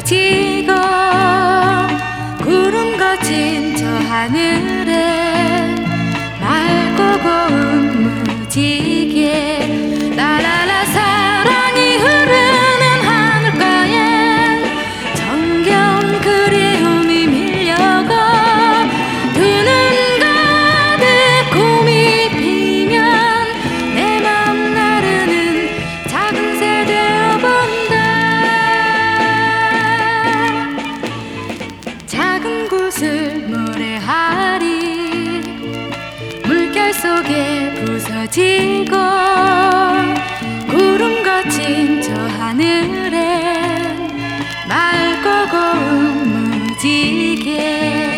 부서지고 구름 거친 저 하늘에 맑고 고운 무지개 라라라 사랑이 흐르는 하늘가에 정겨운 그리움이 밀려가 두 눈 가득 꿈이 피면 내 맘 나르는 작은 새 되어본다. 작은 곳을 노래하리 물결 속에 부서지고 구름 거친 저 하늘에 맑고 고운 무지개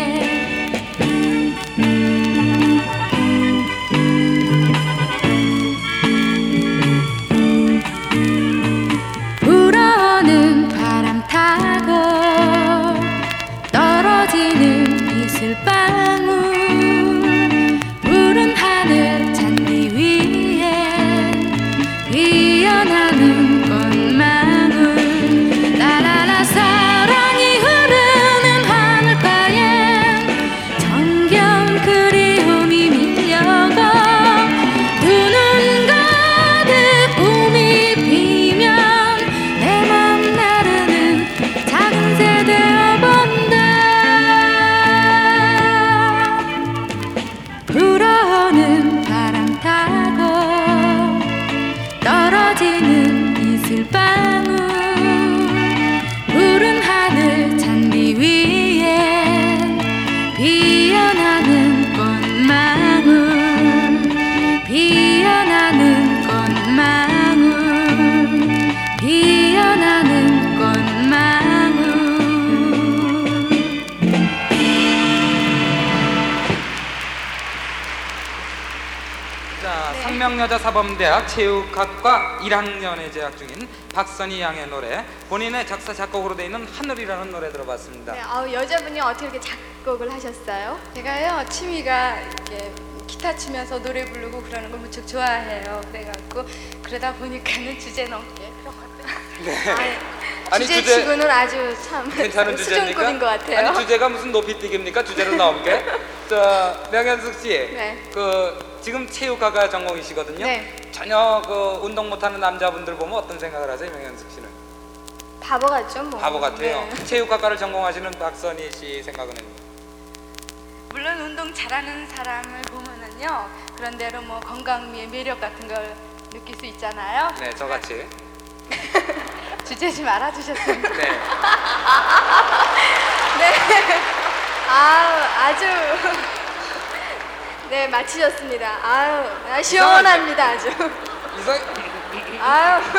불어오는 바람 타고 떨어지는 이슬방울 푸른 하늘 잔디 위에 피어나는 꽃망울 라라라 사랑이 흐르는 하늘가에 정겨운 그리움이 밀려가 두 눈 가득 꿈이 피면 내 맘 나르는 작은 새 되어본다. 불어오는 바람 타고 떨어지는 이슬방울 푸른 하늘 잔디 위에 피어나는 꽃망울 피어나는 꽃망울 피어나는 꽃망울. 자, 상명여자사범대학 체육학과 1학년에 재학 중인 박선희 양의 노래, 본인의 작사 작곡으로 되어 있는 하늘이라는 노래 들어봤습니다. 네, 여자분이 어떻게 이렇게 작곡을 하셨어요? 제가요 취미가 이렇게 기타 치면서 노래 부르고 그러는 걸 무척 좋아해요. 그래갖고 그러다 보니까는 주제 넘게 그렇거든요. 네. 주제치고는 아주 참 괜찮은 주제입니까? 수준급인 것 같아요. 아니 주제가 무슨 높이뛰기입니까? 주제로 나온 게. 자, 명현숙 씨, 네. 지금 체육학과 전공이시거든요. 네. 전혀 운동 못하는 남자분들 보면 어떤 생각을 하세요, 명현숙 씨는? 바보 같죠, 뭐. 바보 같아요. 네. 체육학과를 전공하시는 박선희 씨 생각은? 물론 운동 잘하는 사람을 보면은요 그런 대로 뭐 건강미의 매력 같은 걸 느낄 수 있잖아요. 네, 저같이. 주제 좀 알아주셨으면. 네. 네. 아주. 네, 마치셨습니다. 아유, 시원합니다, 아주. 아유.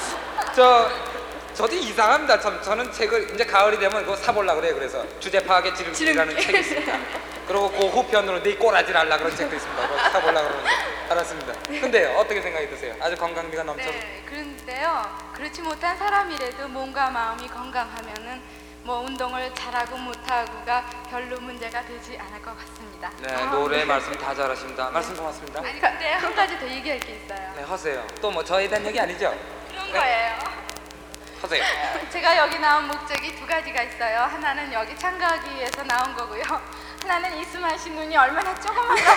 저도 이상합니다. 저는 책을 이제 가을이 되면 그거 사보려고 그래요. 그래서 주제 파악의 지름길이라는 책이 있습니다. 그리고 그 후편으로 네 꼬라질 알라 그런 책도 있습니다. 그거 사보려고 그러는데 알았습니다. 근데 어떻게 생각이 드세요? 아주 건강미가 넘쳐. 네, 그런데요. 그렇지 못한 사람이라도 몸과 마음이 건강하면은 뭐 운동을 잘하고 못하고가 별로 문제가 되지 않을 것 같습니다. 네, 노래 말씀 다 잘하십니다. 말씀 고맙습니다. 아니 근데 한 가지 더 얘기할 게 있어요. 네, 하세요. 또 뭐 저에 대한 얘기 아니죠? 그런 네. 거예요. 하세요. 제가 여기 나온 목적이 두 가지가 있어요. 하나는 여기 참가하기 위해서 나온 거고요. 하나는 이수만 씨 눈이 얼마나 조그만가.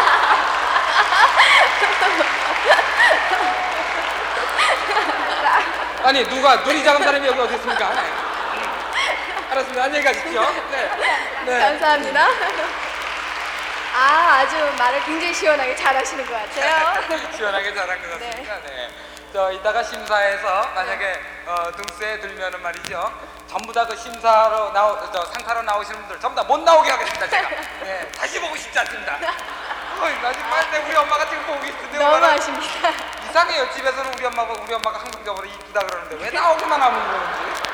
아니 누가 눈이 작은 사람이 여기 어디 있습니까? 네. 알았습니다. 안녕히 가십시오. 네. 네. 감사합니다. 아주 말을 굉장히 시원하게 잘하시는 것 같아요. 시원하게 잘한 것 같습니다. 네. 저 이따가 심사에서 만약에 등수에 들면은 말이죠. 전부 다 그 심사로 상타로 나오시는 분들 전부 다 못 나오게 하겠습니다. 제가. 네. 다시 보고 싶지 않습니다. 나 지금 우리 엄마가 지금 보고 있는데 너무 아쉽니다. 이상해요. 집에서는 우리 엄마가 항상 저보고 이쁘다 그러는데 왜 나오기만 하면 그러는지.